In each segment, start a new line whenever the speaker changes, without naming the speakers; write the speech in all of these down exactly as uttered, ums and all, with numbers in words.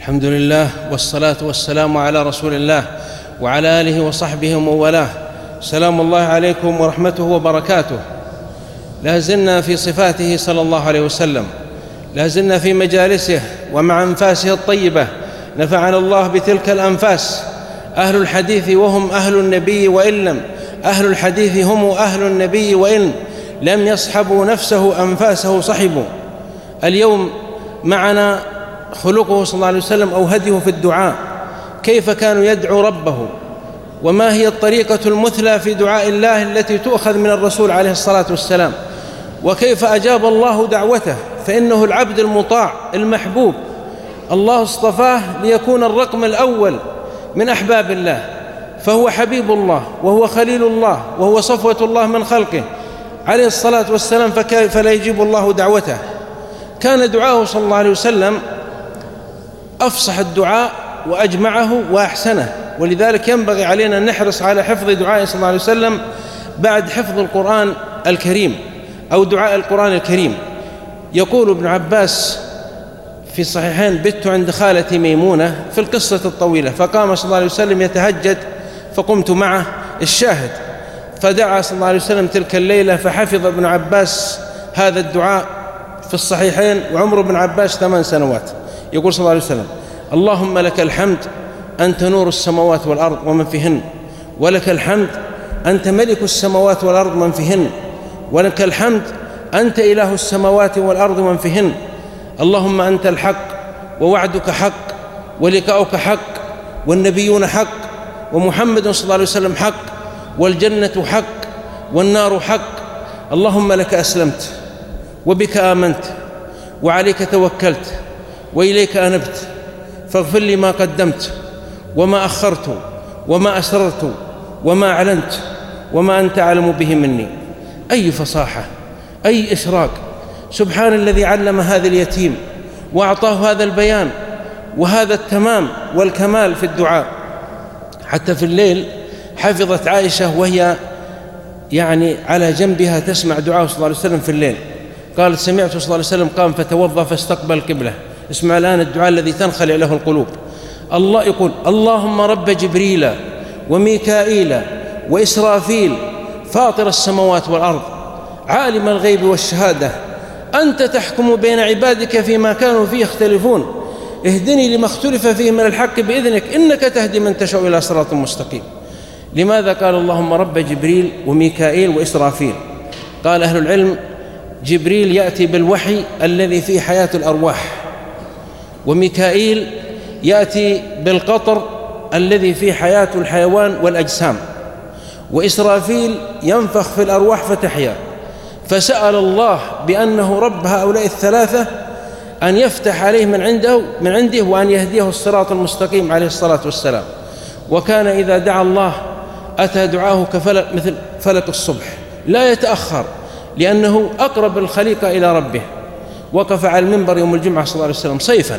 الحمد لله والصلاة والسلام على رسول الله وعلى آله وصحبه ومن والاه. سلام الله عليكم ورحمته وبركاته. لا زلنا في صفاته صلى الله عليه وسلم، لا زلنا في مجالسه ومع أنفاسه الطيبة، نفعنا الله بتلك الأنفاس. أهل الحديث وهم أهل النبي، وإن لم أهل الحديث هم أهل النبي وإن لم يصحبوا نفسه أنفاسه صحبوا. اليوم معنا خلقه صلى الله عليه وسلم أو هديه في الدعاء، كيف كانوا يدعو ربه، وما هي الطريقة المثلى في دعاء الله التي تؤخذ من الرسول عليه الصلاة والسلام، وكيف أجاب الله دعوته، فإنه العبد المطاع المحبوب، الله اصطفاه ليكون الرقم الأول من أحباب الله، فهو حبيب الله وهو خليل الله وهو صفوة الله من خلقه عليه الصلاة والسلام، فكيف لا يجيب الله دعوته؟ كان دعاءه صلى الله عليه وسلم أفصح الدعاء وأجمعه وأحسنه، ولذلك ينبغي علينا أن نحرص على حفظ دعائه صلى الله عليه وسلم بعد حفظ القرآن الكريم أو دعاء القرآن الكريم. يقول ابن عباس في الصحيحين: بت عند خالتي ميمونة، في القصة الطويلة، فقام صلى الله عليه وسلم يتهجد فقمت معه، الشاهد، فدعا صلى الله عليه وسلم تلك الليلة، فحفظ ابن عباس هذا الدعاء في الصحيحين وعمر ابن عباس ثمان سنوات. يقول صلى الله عليه وسلم: اللهم لك الحمد أنت نور السماوات والأرض ومن فيهن، ولك الحمد أنت ملك السماوات والأرض ومن فيهن، ولك الحمد أنت إله السماوات والأرض ومن فيهن، اللهم أنت الحق ووعدك حق ولقاؤك حق والنبيون حق ومحمد صلى الله عليه وسلم حق والجنة حق والنار حق، اللهم لك أسلمت وبك آمنت وعليك توكلت وإليك أنبت، فاغفر لي ما قدمت وما أخرت وما أسررت وما أعلنت وما أنت أعلم به مني. أي فصاحة، أي إشراق! سبحان الذي علم هذا اليتيم وأعطاه هذا البيان وهذا التمام والكمال في الدعاء. حتى في الليل حفظت عائشة وهي يعني على جنبها تسمع دعاء صلى الله عليه وسلم في الليل، قالت: سمعت صلى الله عليه وسلم قام فتوضأ فاستقبل القبلة. اسمع الآن الدعاء الذي تنخلع له القلوب. الله يقول: اللهم رب جبريل وميكائيل وإسرافيل فاطر السماوات والأرض عالم الغيب والشهادة، أنت تحكم بين عبادك فيما كانوا فيه يختلفون، اهدني لما اختلف فيه من الحق بإذنك إنك تهدي من تشاء إلى صراط مستقيم. لماذا قال اللهم رب جبريل وميكائيل وإسرافيل؟ قال أهل العلم: جبريل يأتي بالوحي الذي فيه حياة الأرواح، وميكائيل يأتي بالقطر الذي فيه حياة الحيوان والأجسام، وإسرافيل ينفخ في الأرواح فتحيا. فسأل الله بأنه رب هؤلاء الثلاثة أن يفتح عليه من عنده من عنده وأن يهديه الصراط المستقيم عليه الصلاة والسلام. وكان إذا دعا الله أتى دعاه كفلك مثل فلك الصبح، لا يتأخر، لأنه أقرب الخليقة إلى ربه. وقف على المنبر يوم الجمعة صلى الله عليه وسلم صيفا،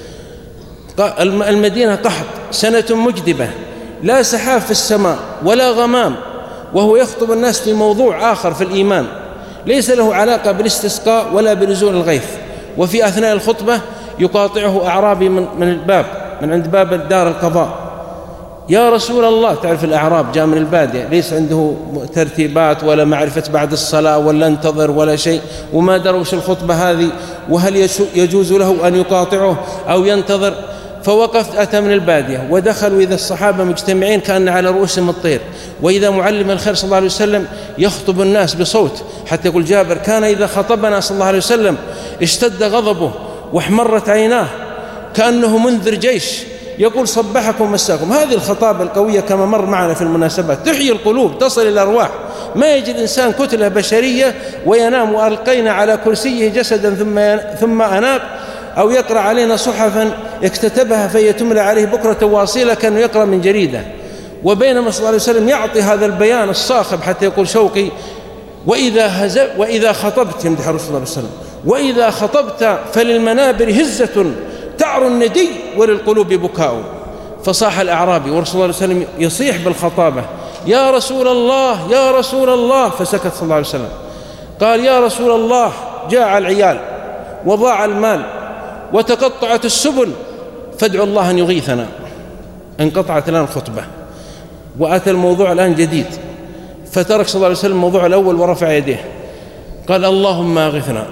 المدينة قحط، سنة مجدبة، لا سحاب في السماء ولا غمام، وهو يخطب الناس في موضوع آخر في الإيمان ليس له علاقة بالاستسقاء ولا بنزول الغيث. وفي أثناء الخطبة يقاطعه أعرابي من من الباب من عند باب دار القضاء: يا رسول الله، تعرف الأعراب جاء من البادية ليس عنده ترتيبات ولا معرفة بعد الصلاة ولا انتظر ولا شيء، وما دروش الخطبة هذه، وهل يجوز له أن يقاطعه أو ينتظر؟ فوقفت، أتى من البادية ودخلوا إذا الصحابة مجتمعين كأن على رؤوسهم الطير، وإذا معلم الخير صلى الله عليه وسلم يخطب الناس بصوت، حتى يقول جابر: كان إذا خطبنا صلى الله عليه وسلم اشتد غضبه واحمرت عيناه كأنه منذر جيش، يقول: صبحكم مساكم. هذه الخطابة القوية كما مر معنا في المناسبات تحيي القلوب، تصل إلى الأرواح. ما يجد إنسان كتلة بشرية وينام وألقينا على كرسيه جسدا ثم ثم أناب، أو يقرأ علينا صحفا اكتتبها فهي تملى عليه بكرة واصيلة كأنه يقرأ من جريدة. وبينما صلى الله عليه وسلم يعطي هذا البيان الصاخب، حتى يقول شوقي: وإذا هزب وإذا خطبت، يمدح الرسول صلى الله عليه وسلم: وإذا خطبت فللمنابر هزة تعر الندي وللقلوب بكاء. فصاح الأعرابي والرسول صلى الله عليه وسلم يصيح بالخطابة: يا رسول الله يا رسول الله، فسكت صلى الله عليه وسلم. قال: يا رسول الله، جاع العيال وضاع المال وتقطعت السبل، فادعوا الله أن يغيثنا. انقطعت الآن الخطبة وأتى الموضوع الآن جديد، فترك صلى الله عليه وسلم الموضوع الأول ورفع يديه قال اللهم أغثنا،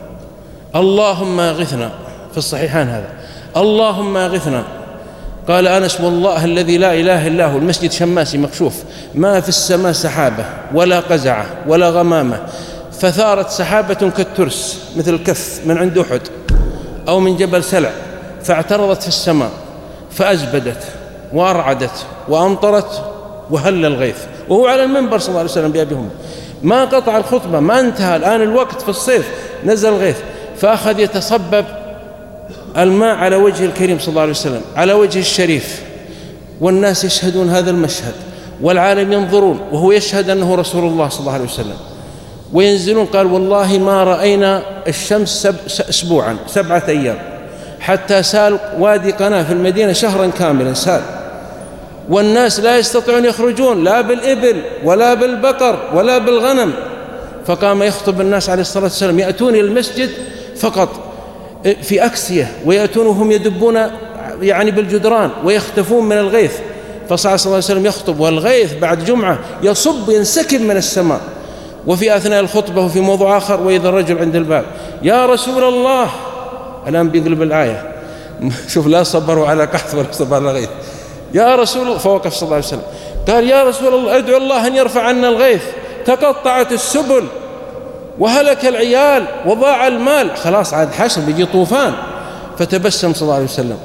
اللهم أغثنا، في الصحيحان هذا، اللهم أغثنا. قال أنس والله الذي لا إله إلا هو، المسجد شماسي مكشوف، ما في السماء سحابة ولا قزعة ولا غمامة، فثارت سحابة كالترس مثل الكف من عند أحد أو من جبل سلع، فاعترضت في السماء فأزبدت وأرعدت وأمطرت وهل الغيث، وهو على المنبر صلى الله عليه وسلم بأبيهم، ما قطع الخطبة، ما انتهى الآن الوقت في الصيف، نزل الغيث، فأخذ يتصبب الماء على وجه الكريم صلى الله عليه وسلم، على وجه الشريف، والناس يشهدون هذا المشهد والعالم ينظرون، وهو يشهد أنه رسول الله صلى الله عليه وسلم، وينزلون. قال والله ما رأينا الشمس سب أسبوعا سبعة أيام، حتى سال وادي قناة في المدينة شهرا كاملا سال، والناس لا يستطيعون يخرجون لا بالإبل ولا بالبقر ولا بالغنم. فقام يخطب الناس عليه الصلاة والسلام، يأتون إلى المسجد فقط في أكسية، ويأتون وهم يدبون يعني بالجدران ويختفون من الغيث. فصلى الله عليه وسلم يخطب والغيث بعد جمعة يصب ينسكب من السماء. وفي أثناء الخطبة وفي موضوع آخر وإذا الرجل عند الباب يا رسول الله، الآن بيقلب الآية، شوف لا صبروا على قحط ولا صبروا على غيث، يا رسول الله، فوقف صلى الله عليه وسلم قال يا رسول الله ادعو الله أن يرفع عنا الغيث، تقطعت السبل وهلك العيال وضاع المال، خلاص عاد حشر بيجي طوفان. فتبسم صلى الله عليه وسلم،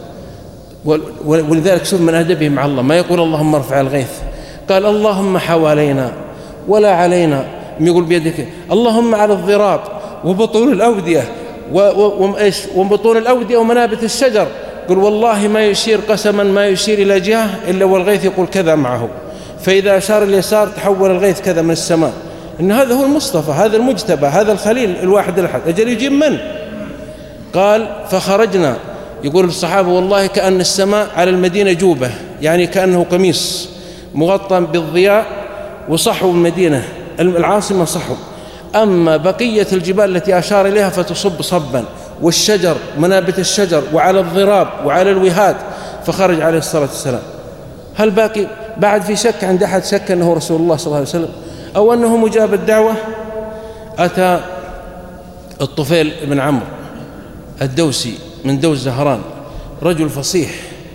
ولذلك شوف من أدبه مع الله، ما يقول اللهم ارفع الغيث، قال اللهم حوالينا ولا علينا، يقول بيدك اللهم على الضراب وبطون الأودية وبطون الأودية ومنابت الشجر. قل والله ما يشير قسما ما يشير إلى جهة إلا والغيث يقول كذا معه، فإذا أشار اليسار تحول الغيث كذا من السماء. إن هذا هو المصطفى، هذا المجتبى، هذا الخليل الواحد الأحد، أجل يجيب من؟ قال فخرجنا، يقول الصحابة والله كأن السماء على المدينة جوبة، يعني كأنه قميص مغطى بالضياء، وصحوا المدينة العاصمة صحوا. أما بقية الجبال التي أشار إليها فتصب صبا، والشجر منابت الشجر وعلى الضراب وعلى الوهاد. فخرج عليه الصلاة والسلام. هل باقي بعد في شك عند أحد شك أنه رسول الله صلى الله عليه وسلم أو أنه مجاب الدعوة؟ أتى الطفيل بن عمرو الدوسي من دوس زهران، رجل فصيح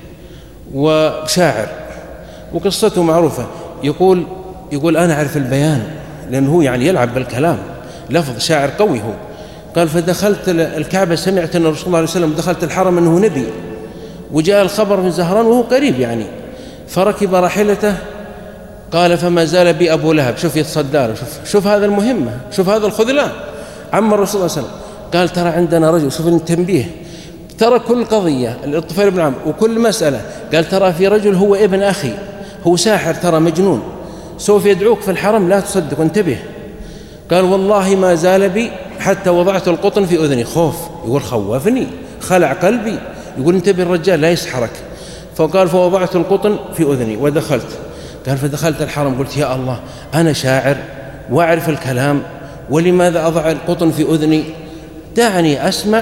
وشاعر، وقصته معروفة. يقول يقول أنا أعرف البيان، لأنه هو يعني يلعب بالكلام، لفظ شاعر قوي هو. قال فدخلت الكعبة، سمعت أن الرسول الله عليه وسلم دخلت الحرم أنه نبي، وجاء الخبر من زهران وهو قريب يعني، فركب راحلته. قال فما زال بي أبو لهب، شوف يتصدى له، شوف شوف هذا المهمة، شوف هذا الخذلان عم الرسول صلى الله عليه وسلم. قال ترى عندنا رجل، شوف التنبيه، ترى كل قضية الطفيل بن عمرو وكل مسألة، قال ترى في رجل هو ابن أخي، هو ساحر ترى مجنون، سوف يدعوك في الحرم لا تصدق، انتبه. قال والله ما زال بي حتى وضعت القطن في أذني، خوف، يقول خوفني خلع قلبي، يقول انتبه الرجال لا يسحرك. فقال فوضعت القطن في أذني ودخلت. قال فدخلت الحرم قلت يا الله أنا شاعر وأعرف الكلام، ولماذا أضع القطن في أذني؟ دعني أسمع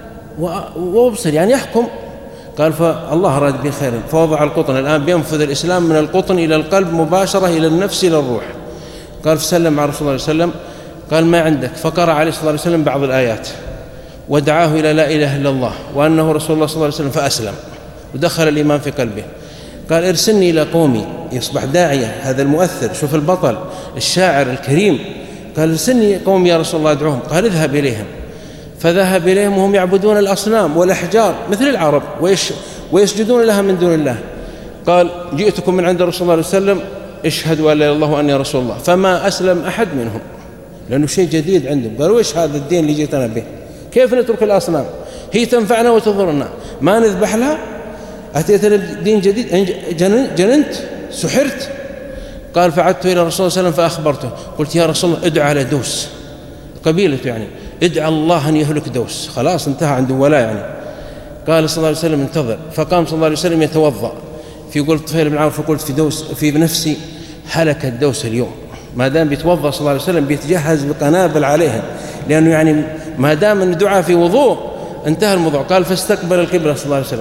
وأبصر يعني يحكم. قال فالله أراد بي خيرا، فوضع القطن، الآن بينفذ الإسلام من القطن إلى القلب مباشرة، إلى النفس إلى الروح. قال فسلم على رسول الله صلى الله عليه وسلم، قال ما عندك؟ فقرأ عليه الصلاة والسلام بعض الآيات ودعاه إلى لا إله إلا الله وأنه رسول الله صلى الله عليه وسلم، فأسلم ودخل الإيمان في قلبه. قال ارسلني إلى قومي، يصبح داعية، هذا المؤثر، شوف البطل الشاعر الكريم. قال ارسلني قومي يا رسول الله أدعوهم. قال اذهب إليهم. فذهب إليهم وهم يعبدون الأصنام والأحجار مثل العرب ويش ويسجدون لها من دون الله. قال جئتكم من عند رسول الله صلى الله عليه وسلم، اشهدوا أن لا إله إلا الله وأني رسول الله. فما أسلم أحد منهم، لأنه شيء جديد عندهم. قالوا إيش هذا الدين اللي جئتنا به؟ كيف نترك الأصنام؟ هي تنفعنا وتضرنا، ما نذبح لها؟ أتيتنا دين جديد، جننت؟ سحرت؟ قال فعدت إلى الرسول صلى الله عليه وسلم فأخبرته، قلت يا رسول الله ادعى على دوس، قبيلته يعني، ادعى الله أن يهلك دوس، خلاص انتهى عنده ولا يعني. قال صلى الله عليه وسلم انتظر. فقام صلى الله عليه وسلم يتوضأ. في قلت طفيل بن عمرو، فقلت في دوس في نفسي هلك الدوس اليوم، ما دام بيتوضأ صلى الله عليه وسلم بيتجهز بقنابل عليهم، لأنه يعني ما دام الدعاء في وضوء انتهى الموضوع. قال فاستقبل القبلة صلى الله عليه وسلم.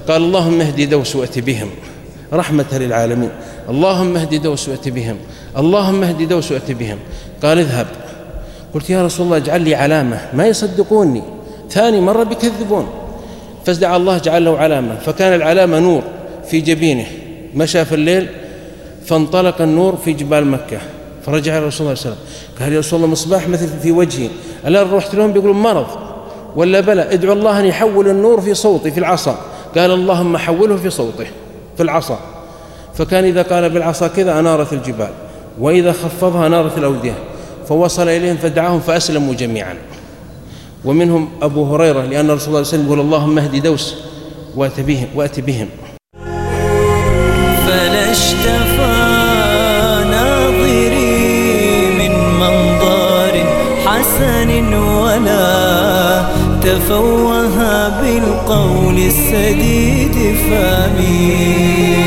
قال اللهم اهدي دوس وأت بهم رحمة للعالمين، اللهم اهدي دوس وأت بهم، اللهم اهدي دوس وأت بهم. قال اذهب. قلت يا رسول الله اجعل لي علامة، ما يصدقوني، ثاني مرة بيكذبون. فدعا الله جعل له علامة، فكان العلامة نور في جبينه، مشى في الليل فانطلق النور في جبال مكة، فرجع الى رسول الله صلى الله عليه وسلم قال يا رسول الله مصباح مثل في وجهي، ألا رحت لهم بيقولون مرض ولا بلى، ادعو الله أن يحول النور في صوتي في العصا. قال اللهم حوله في صوته في العصا. فكان إذا قال بالعصا كذا أنارت الجبال، وإذا خفضها أنارت الأودية. فوصل إليهم فدعاهم فأسلموا جميعا، ومنهم أبو هريرة، لأن رسول الله صلى الله عليه وسلم يقول اللهم اهدي دوس وأت بهم, وأت بهم.
فلا اشتفى ناظري من منظر حسن ولا تفوه بالقول السديد فامي.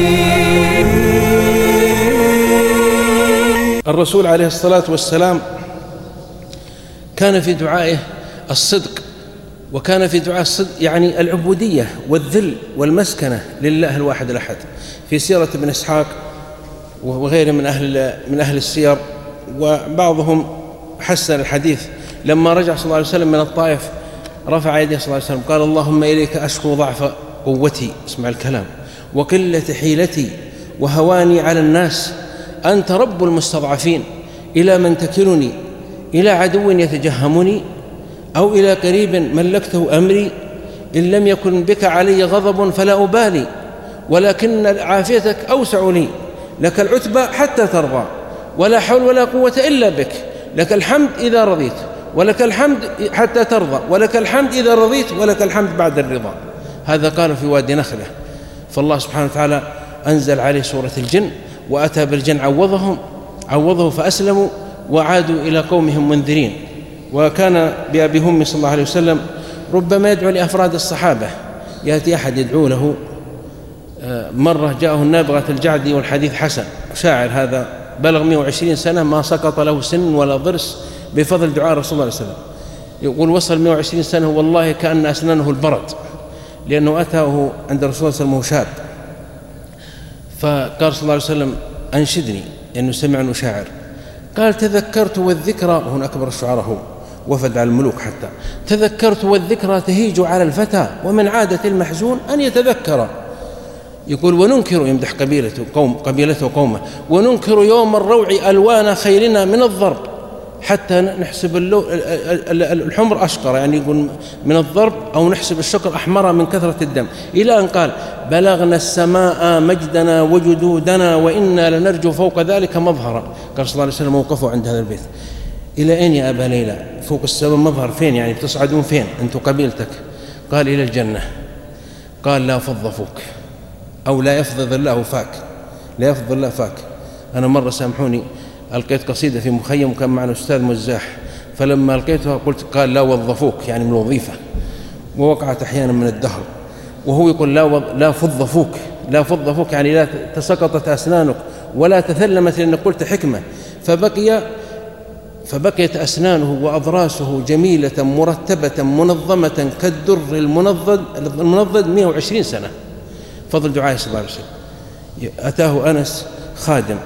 الرسول عليه الصلاة والسلام كان في دعائه الصدق، وكان في دعاء الصدق يعني العبودية والذل والمسكنة لله الواحد الأحد. في سيرة ابن إسحاق وغيره من أهل من أهل السير، وبعضهم حسن الحديث، لما رجع صلى الله عليه وسلم من الطائف رفع يديه صلى الله عليه وسلم قال اللهم إليك أشكو ضعف قوتي، اسمع الكلام، وقلة حيلتي وهواني على الناس، أنت رب المستضعفين، إلى من تكلني؟ إلى عدو يتجهمني أو إلى قريب ملكته أمري؟ إن لم يكن بك علي غضب فلا أبالي، ولكن عافيتك أوسع لي، لك العتبى حتى ترضى، ولا حول ولا قوة إلا بك، لك الحمد إذا رضيت، ولك الحمد حتى ترضى، ولك الحمد إذا رضيت، ولك الحمد بعد الرضا. هذا قال في وادي نخلة. فالله سبحانه وتعالى أنزل عليه سورة الجن، وأتى بالجن عوضهم عوضه فأسلموا وعادوا إلى قومهم منذرين. وكان بأبي هم صلى الله عليه وسلم ربما يدعو لأفراد الصحابة، يأتي أحد يدعو له. مرة جاءه النابغة الجعدي والحديث حسن، شاعر هذا بلغ مئة وعشرين سنة ما سقط له سن ولا ضرس بفضل دعاء رسول الله صلى الله عليه وسلم. يقول وصل مئة وعشرين سنة والله كأن أسنانه البرد، لأنه أتاه عند رسول الله صلى الله عليه وسلم شاب، فقال صلى الله عليه وسلم أنشدني، لأنه سمع أنه شاعر. قال تذكرت والذكرى، وهنا أكبر الشعراء هو وفد على الملوك حتى، تذكرت والذكرى تهيج على الفتى، ومن عادة المحزون أن يتذكر. يقول وننكر، يمدح قبيلته قوم قبيلته وقومه، وننكر يوم الروع ألوان خيلنا من الضرب، حتى نحسب الحمر أشقر، يعني يقول من الضرب، أو نحسب الشقر أحمر من كثرة الدم، إلى أن قال بلغنا السماء مجدنا وجدودنا وإنا لنرجو فوق ذلك مظهرا. قال صلى الله عليه وسلم موقفه عند هذا البيت، إلى أين يا أبا ليلى؟ فوق السماء مظهر فين؟ يعني بتصعدون فين أنتم قبيلتك؟ قال إلى الجنة. قال لا فض فوك، أو لا يفضض الله فاك، لا يفضض الله فاك. أنا مرة سامحوني ألقيت قصيدة في مخيم وكان معنا أستاذ مزاح، فلما ألقيتها قلت قال لا وظفوك، يعني من الوظيفة، ووقعت أحيانا من الدهر، وهو يقول لا وض... لا فض فوك، لا فض فوك يعني لا تسقطت أسنانك ولا تثلمت، لأنك قلت حكمة. فبقي فبقيت أسنانه وأضراسه جميلة مرتبة منظمة كالدر المنضد المنضد مئة وعشرين سنة، فضل دعاء صلى الله عليه وسلم. أتاه أنس خادم،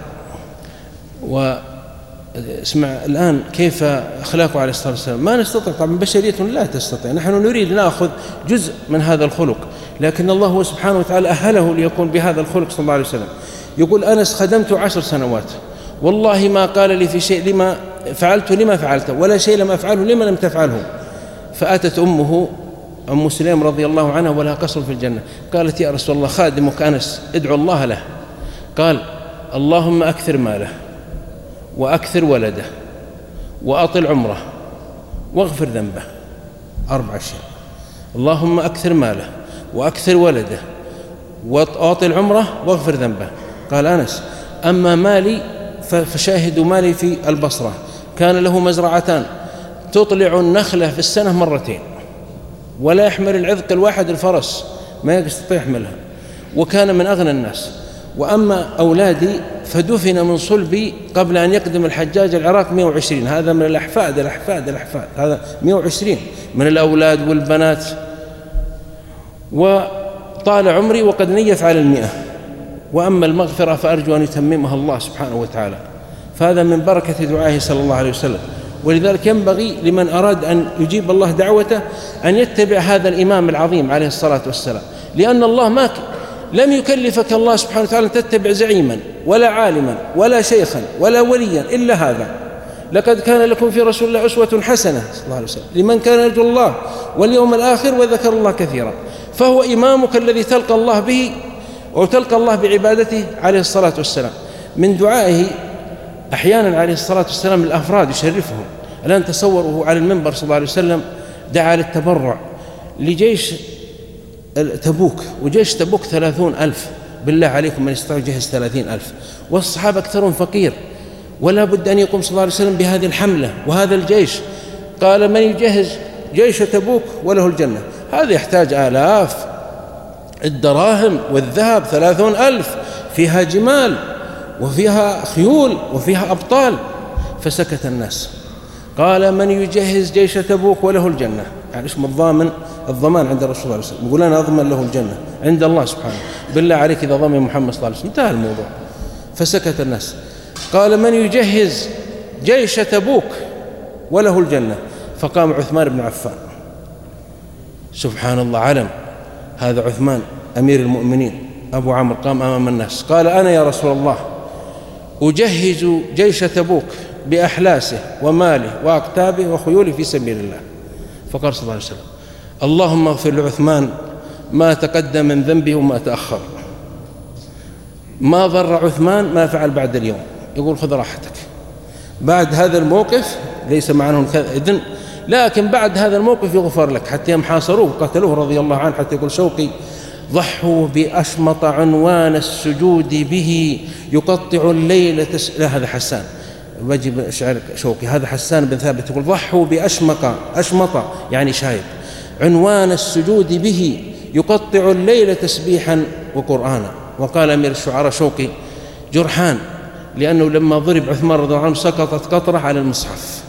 واسمع الآن كيف أخلاقه عليه الصلاة والسلام. ما نستطيع طبعا، بشرية لا تستطيع، نحن نريد نأخذ جزء من هذا الخلق، لكن الله هو سبحانه وتعالى أهله ليكون بهذا الخلق صلى الله عليه وسلم. يقول أنس خدمت عشر سنوات، والله ما قال لي في شيء لما فعلت لما فعلته، ولا شيء لم أفعله لما لم تفعله. فأتت أمه أم سليم رضي الله عنها ولها قصر في الجنة، قالت يا رسول الله خادمك أنس ادعو الله له. قال اللهم أكثر ماله وأكثر ولده وأطل عمره واغفر ذنبه. أربع أشياء: اللهم أكثر ماله وأكثر ولده وأطل عمره واغفر ذنبه. قال أنس أما مالي فشاهدوا مالي في البصرة، كان له مزرعتان تطلع النخلة في السنة مرتين، ولا يحمل العذق الواحد الفرس، ما يستطيع يحملها، وكان من أغنى الناس. وأما أولادي فدفن من صلبي قبل أن يقدم الحجاج العراق مئة وعشرين، هذا من الأحفاد الأحفاد الأحفاد هذا مئة وعشرين من الأولاد والبنات. طال عمري وقد نيف على المئة، وأما المغفرة فأرجو أن يتممها الله سبحانه وتعالى. فهذا من بركة دعائه صلى الله عليه وسلم. ولذلك ينبغي لمن أراد أن يجيب الله دعوته أن يتبع هذا الإمام العظيم عليه الصلاة والسلام، لأن الله ما ك... لم يكلفك الله سبحانه وتعالى أن تتبع زعيما ولا عالما ولا شيخا ولا وليا إلا هذا. لقد كان لكم في رسول الله أسوة حسنة صلى الله عليه وسلم لمن كان يرجو الله واليوم الآخر وذكر الله كثيرا. فهو إمامك الذي تلقى الله به وتلقى الله بعبادته عليه الصلاة والسلام. من دعائه أحيانا عليه الصلاة والسلام الأفراد يشرفهم. الآن تصوروا على المنبر صلى الله عليه وسلم دعا للتبرع لجيش تبوك، وجيش تبوك ثلاثون ألف، بالله عليكم من يستطيع يجهز ثلاثين ألف، والصحابة أكثرهم فقير، ولا بد أن يقوم صلى الله عليه وسلم بهذه الحملة وهذا الجيش. قال من يجهز جيش تبوك وله الجنة. هذا يحتاج آلاف الدراهم والذهب، ثلاثون ألف فيها جمال وفيها خيول وفيها أبطال. فسكت الناس. قال من يجهز جيش تبوك وله الجنة، يعني اسم الضامن، الضمان عند الرسول صلى الله عليه وسلم، يقول أنا أضمن له الجنة عند الله سبحانه، بالله عليك إذا ضمن محمد صلى الله عليه وسلم. انتهى الموضوع. فسكت الناس. قال من يجهز جيش تبوك وله الجنة. فقام عثمان بن عفان، سبحان الله، علم هذا عثمان أمير المؤمنين أبو عمرو، قام أمام الناس قال أنا يا رسول الله أجهز جيش تبوك بأحلاسه وماله وأقتابه وخيوله في سبيل الله. فقال صلى الله عليه وسلم اللهم اغفر لعثمان ما تقدم من ذنبه وما تأخر، ما ضر عثمان ما فعل بعد اليوم. يقول خذ راحتك بعد هذا الموقف، ليس معناه إذن، لكن بعد هذا الموقف يغفر لك. حتى يوم حاصروه قتلوه رضي الله عنه، حتى يقول شوقي ضحوا بأشمط عنوان السجود به يقطع الليل تس... لا هذا حسان، واجب شعر شوقي، هذا حسان بن ثابت يقول ضحوا بأشمق، أشمط يعني شايب، عنوان السجود به يقطع الليل تسبيحا وقرآنا. وقال أمير الشعراء شوقي جرحان، لأنه لما ضرب عثمان رضي الله عنه سقطت قطرة على المصحف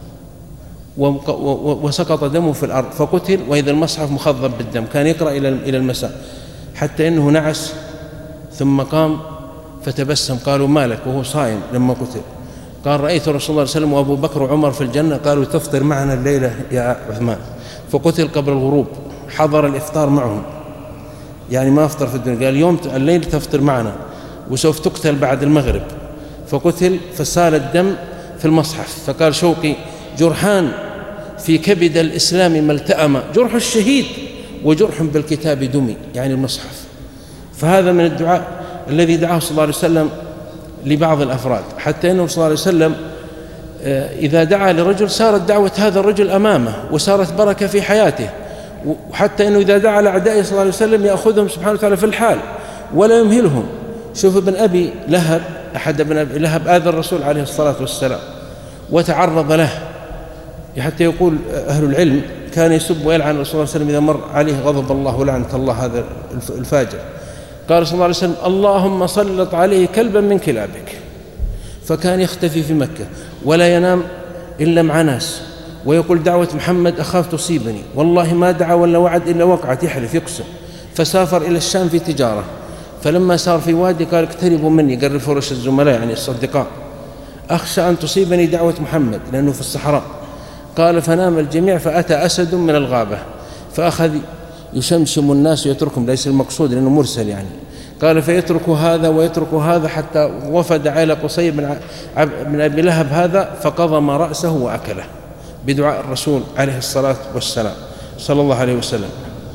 وسقط دمه في الأرض فقتل، وإذا المصحف مخضب بالدم، كان يقرأ إلى المساء، حتى إنه نعس ثم قام فتبسم. قالوا مالك وهو صائم لما قتل؟ قال رأيت رسول الله صلى الله عليه وسلم وأبو بكر وعمر في الجنة. قالوا تفطر معنا الليلة يا عثمان. فقتل قبل الغروب، حضر الإفطار معهم، يعني ما أفطر في الدنيا. قال يوم الليل تفطر معنا وسوف تقتل بعد المغرب. فقتل فسال الدم في المصحف. فقال شوقي جرحان في كبد الإسلام ما التأم، جرح الشهيد وجرح بالكتاب دمي، يعني المصحف. فهذا من الدعاء الذي دعاه صلى الله عليه وسلم لبعض الأفراد، حتى أنه صلى الله عليه وسلم إذا دعا لرجل صارت دعوة هذا الرجل أمامه وصارت بركة في حياته، وحتى أنه إذا دعا لأعدائه صلى الله عليه وسلم يأخذهم سبحانه وتعالى في الحال ولا يمهلهم. شوف ابن أبي لهب، أحد ابن أبي لهب آذى الرسول عليه الصلاة والسلام وتعرض له، حتى يقول أهل العلم كان يسب ويلعن الرسول صلى الله عليه وسلم إذا مر عليه غضب الله ولعنة الله هذا الفاجر. قال صلى الله عليه وسلم اللهم سلط عليه كلبا من كلابك. فكان يختفي في مكة ولا ينام إلا مع ناس، ويقول دعوة محمد أخاف تصيبني، والله ما دعا ولا وعد إلا وقعت، يحلف يقسم. فسافر إلى الشام في تجارة، فلما سار في وادي قال اقتربوا مني، قرب فرش الزملاء يعني الصدقاء، أخشى أن تصيبني دعوة محمد لأنه في الصحراء. قال فنام الجميع، فأتى أسد من الغابة فأخذ يشمشم الناس ويتركهم، ليس المقصود لأنه مرسل يعني. قال فيترك هذا ويترك هذا حتى وفد على قصي بن أبي لهب هذا فقضم رأسه وأكله بدعاء الرسول عليه الصلاة والسلام صلى الله عليه وسلم.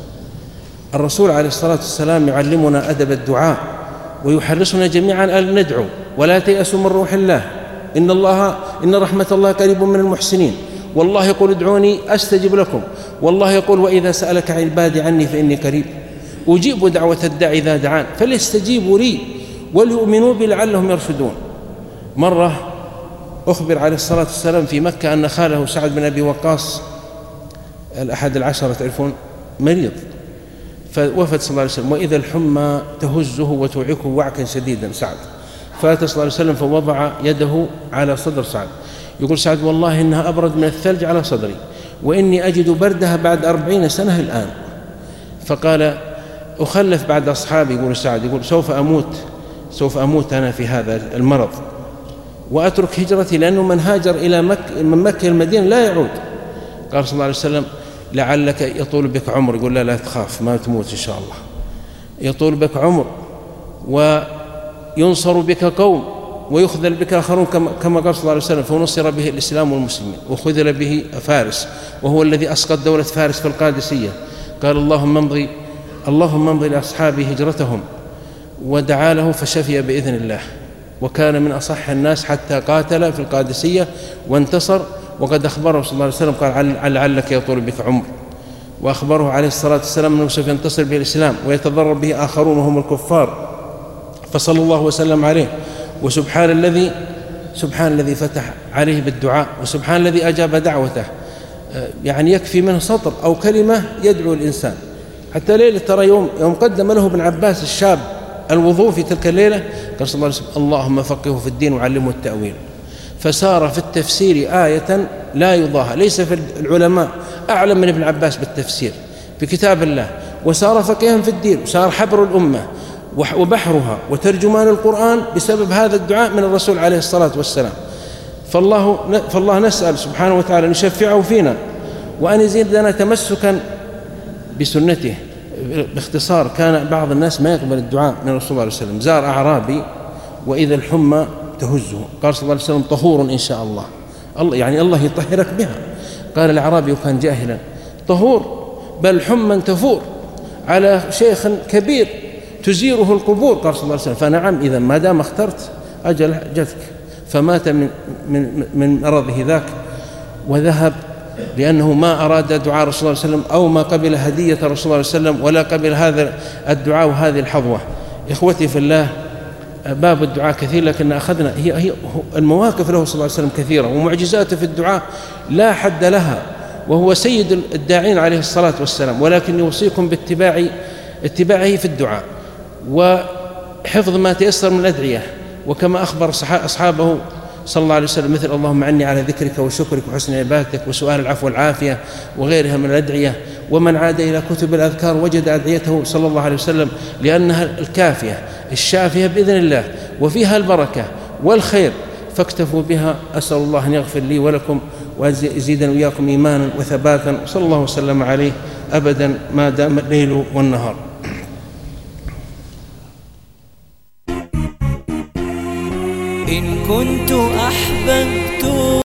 الرسول عليه الصلاة والسلام يعلمنا أدب الدعاء ويحرصنا جميعا أن ندعو ولا تيأسوا من روح الله، إن الله إن رحمة الله قريب من المحسنين، والله يقول ادعوني أستجب لكم، والله يقول وإذا سألك عبادي عني فإني قريب أجيب دعوة الداعي إذا دعان فليستجيبوا لي وليؤمنوا بي لعلهم يرشدون. مرة أخبر عليه الصلاة والسلام في مكة أن خاله سعد بن أبي وقاص الأحد العشرة تعرفون مريض، فوفد صلى الله عليه وسلم وإذا الحمى تهزه وتوعكه وعكا شديدا سعد، فأتى صلى الله عليه وسلم فوضع يده على صدر سعد، يقول سعد والله إنها أبرد من الثلج على صدري وإني أجد بردها بعد أربعين سنة الآن. فقال أخلف بعد أصحابي، يقول سعد، يقول سوف أموت سوف أموت أنا في هذا المرض وأترك هجرتي، لأنه من هاجر إلى مكة من مكة المدينة لا يعود. قال صلى الله عليه وسلم لعلك يطول بك عمر، يقول لا لا تخاف ما تموت إن شاء الله، يطول بك عمر وينصر بك قوم ويخذل بك آخرون، كما قال صلى الله عليه وسلم فنصر به الإسلام والمسلمين وخذل به فارس، وهو الذي أسقط دولة فارس في القادسية. قال اللهم امضي اللهم امضي لأصحابه هجرتهم، ودعا له فشفي بإذن الله، وكان من أصح الناس حتى قاتل في القادسية وانتصر. وقد أخبره صلى الله عليه وسلم قال لعلك يطول بك عمر، وأخبره عليه الصلاة والسلام أنه سوف ينتصر به الإسلام ويتضرر به آخرون وهم الكفار، فصلى الله وسلم عليه. وسبحان الذي سبحان الذي فتح عليه بالدعاء، وسبحان الذي أجاب دعوته. يعني يكفي منه سطر أو كلمة يدعو الإنسان. حتى ليلة ترى يوم يوم قدم له ابن عباس الشاب الوضوء في تلك الليلة، قال صلى الله عليه وسلم اللهم فقهه في الدين وعلمه التأويل، فسار في التفسير آية لا يضاهى، ليس في العلماء أعلم من ابن عباس بالتفسير في كتاب الله، وسار فقيها في الدين، وصار حبر الأمة وبحرها وترجمان القرآن بسبب هذا الدعاء من الرسول عليه الصلاة والسلام. فالله, فالله نسأل سبحانه وتعالى أن يشفعه فينا وأن يزيدنا تمسكا بسنته. باختصار، كان بعض الناس ما يقبل الدعاء من الرسول صلى الله عليه وسلم. زار أعرابي وإذا الحمى تهزه، قال صلى الله عليه وسلم طهور إن شاء الله، الله يعني الله يطهرك بها. قال الأعرابي وكان جاهلا طهور بل حمى تفور على شيخ كبير تزيره القبور. قال صلى الله عليه وسلم فنعم، إذا ما دام اخترت أجل جتك. فمات من, من, من مرضه ذاك وذهب، لأنه ما أراد دعاء رسول الله صلى الله عليه وسلم أو ما قبل هدية رسول الله صلى الله عليه وسلم ولا قبل هذا الدعاء وهذه الحظوة. إخوتي في الله، باب الدعاء كثير، لكن أخذنا هي, هي المواقف له صلى الله عليه وسلم كثيرة، ومعجزاته في الدعاء لا حد لها، وهو سيد الداعين عليه الصلاة والسلام. ولكن يوصيكم باتباع اتباعه في الدعاء وحفظ ما تيسر من الأدعية، وكما أخبر أصحابه صلى الله عليه وسلم مثل اللهم عني على ذكرك وشكرك وحسن عبادتك وسؤال العفو والعافية وغيرها من الأدعية. ومن عاد إلى كتب الأذكار وجد أدعيته صلى الله عليه وسلم، لأنها الكافية الشافية بإذن الله وفيها البركة والخير، فاكتفوا بها. أسأل الله أن يغفر لي ولكم ويزيدنا وإياكم إيمانا وثباتا، صلى الله وسلم عليه أبدا ما دام الليل والنهار.
إن كنت أحببت